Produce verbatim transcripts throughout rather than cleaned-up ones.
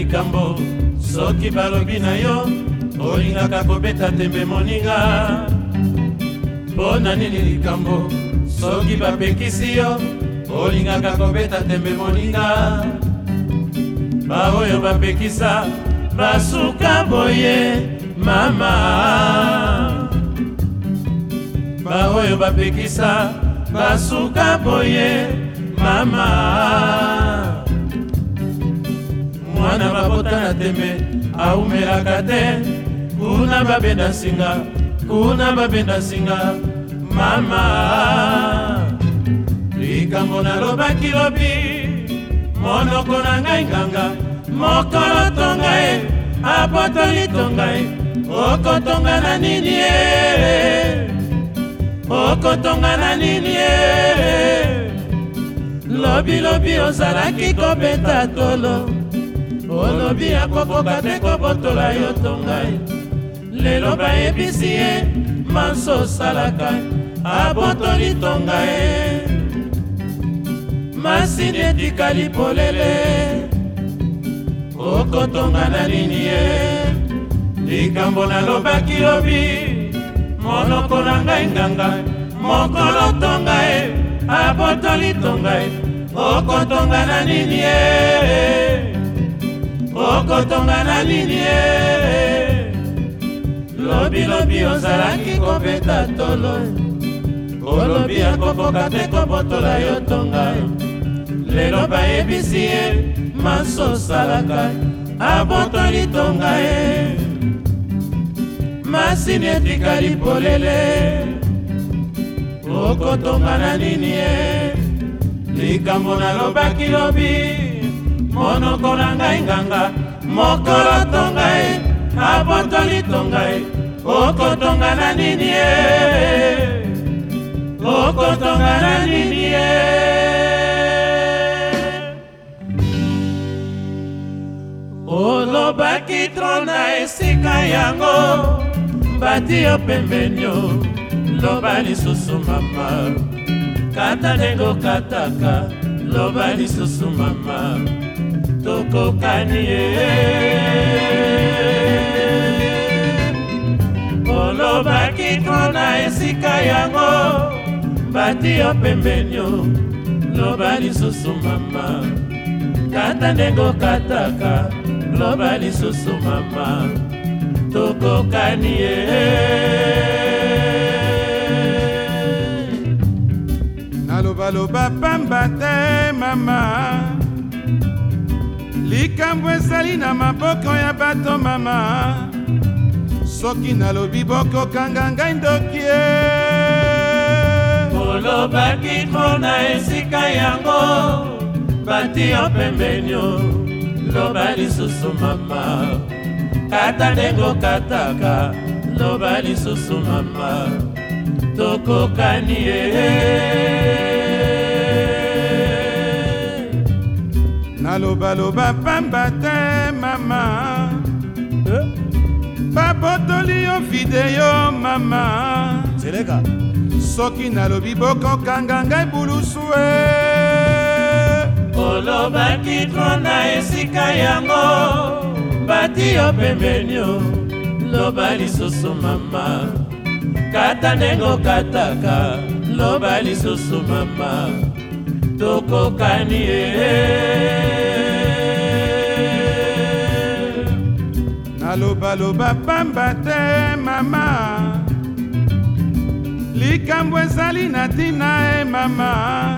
likambo soki balobi na yo olingaka kobeta tembe moninga. Mpona nini likambo soki bapekisi yo olingaka kobeta tembe moninga. Baoyo bapekisa basuka boye mama, baoyo bapekisa basuka boye mama. Mwana babota na tembe aumelaka te, kuna babenda singa, kuna babenda singa mama. Likambo nalobaki lobi monoko na ngai nganga, mokolo tonga e apotoli tonga e. Okotonga na nini e, okotonga na nini e. Lobi lobi ozalaki kobeta tolo, olobi akokoka te kobotola yo tonga e. Lelo bayebisi ye manso osalaka abotoli tonga e. Masini etikali polele, okotonga na nini e. Likambo nalobaki lobi monoko na ngai nganga, mokolo tonga e abotoli tonga e. Okotonga na nini e, okotonga na nini e. Lobi lobi ozalaki kobeta tolo, olobi akokoka te kobotola yo tonga e. Lelo bayebisi ye manso osalaka abotoli tonga e. Masini etikali polele, okotonga na nini e. Likambo nalobaki lobi monoko na ngai nganga, mokolo tonga e abotoli tonga e. Okotonga na nini e, okotonga na nini e. Olobaki trona esika yango, bati yo pembeni yo, loba lisusu mama. Kata nengo kataka, loba lisusu mama. Tokokani e. Olobaki trona esika yango, bati yo pembeni yo, loba lisusu mama. Kata nengo kataka, loba lisusu mama. Tokokani e. Naloba loba pamba te mama, likambo ezali na maboko ya bato mama. Soki nalobi bokokanga ngai ndoki e. Olobaki trona esika yango, bati yo pembeni yo, loba lisusu mama. Kata nengo kataka, loba lisusu mama. Tokokani e. Naloba loba pamba te mama, babotoli yo video mama. Seleka soki nalobi bokokanga ngai bulusu e. Olobaki trona esika yango, bati yo pembeni yo, loba lisusu mama. Kata nengo kataka, loba lisusu mama. Tokokani e. Naloba loba pamba te mama, likambo ezali na tina e mama.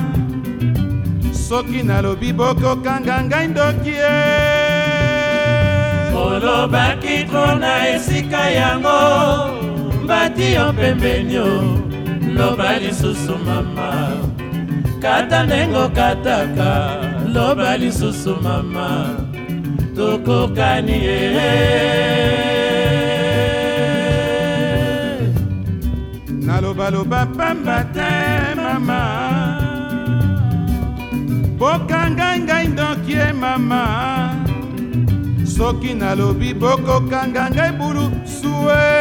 Soki nalobi bokokanga ngai ndoki e. Olobaki trona esika yango, bati yo pembeni yo, loba lisusu mama. Kata nengo kataka, loba lisusu mama. Tokokani e. Naloba loba pamba te mama, bokanga ngai ndoki e mama. Soki nalobi bokokanga ngai bulusu e.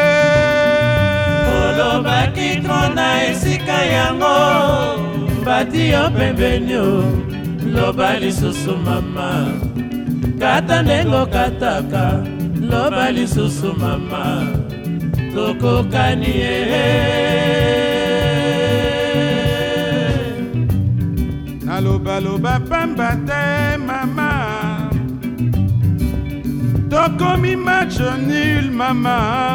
Olobaki trona esika yango, bati yo pembeni yo, loba lisusu mama. kata ndengo kataka loba lisusu mama tokokani ye nalobaloba pamba te mama tokomi match nul mama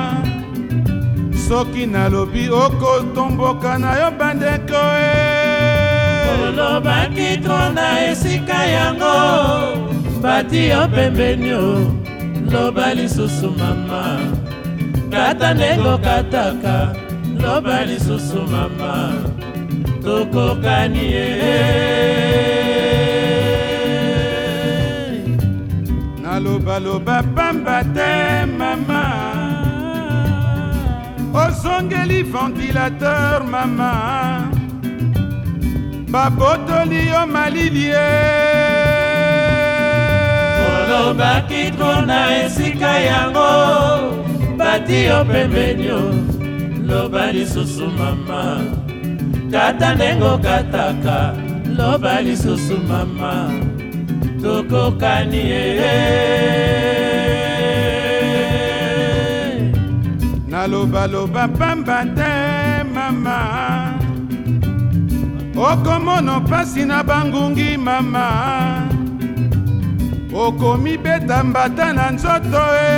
soki nalobi okotomboka na yo bandeko e olobaki tro na esika yango bati yo pembeni o loba lisusu mama kata ndengo kataka loba lisusu mama tokokani ye nalobaloba pamba te mama osongeli ventilateur mama babotoli yo malilie olobaki tro na esika yango bati yo pembeni o loba lisusu mama kata ndengo kataka loba lisusu mama tokokani ye nalobaloba pamba te mama okomona mpasi na bangungi mama okomibeta mbata na nzoto e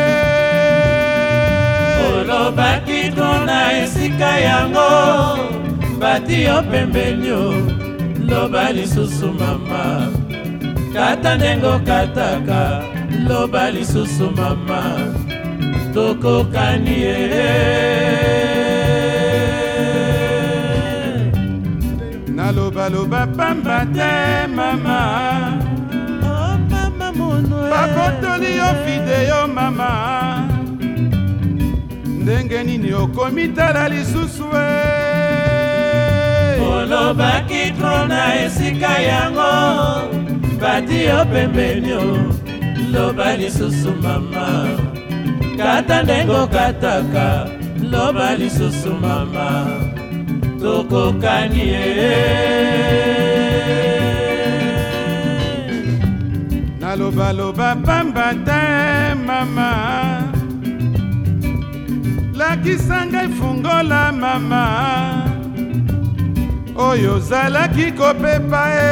olobaki tro na esika yango bati yo pembeni o loba lisusu mama kata ndengo kataka loba lisusu mama tokokani ye nalobaloba pamba te mama babotoli yo video mama ndenge nini okomitala lisusu e olobaki tro na esika yango bati yo pembeni o loba lisusu mama kata ndengo kataka loba lisusu mama tokokani ye nalobaloba pamba te mama lakisa ngai fungola mama oyo ozalaki kopepa e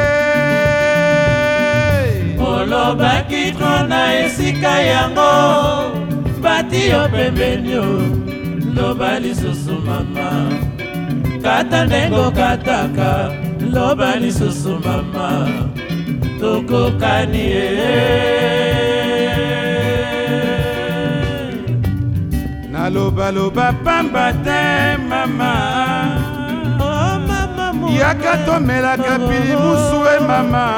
olobaki tro na esika yango bati yo pembeni o loba lisusu mama kata ndengo kataka loba lisusu mama tokokani ye nalobaloba pamba te mama oh mama yaka tomelaka pilimusu e mama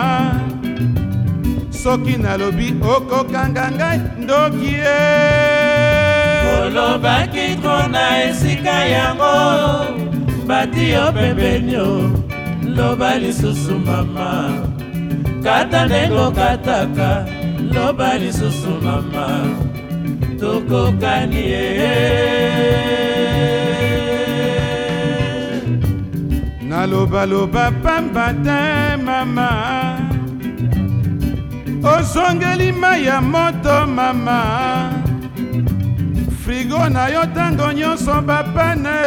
soki nalobi okokanga ngai ndoki e olobaki tro na esika yango bati yo pembeni o loba lisusu mama kata ndengo kataka loba lisusu mama tokokani ye nalobaloba pamba te mama osongeli mai ya moto mama frigo na yo ntango nyonso bapane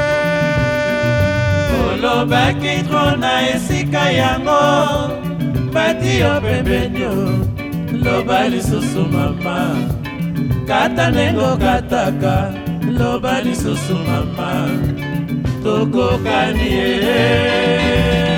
olobaki tro na esika yango bati yo pembeni o loba lisusu mama kata ndengo kataka loba lisusu mama tokokani ye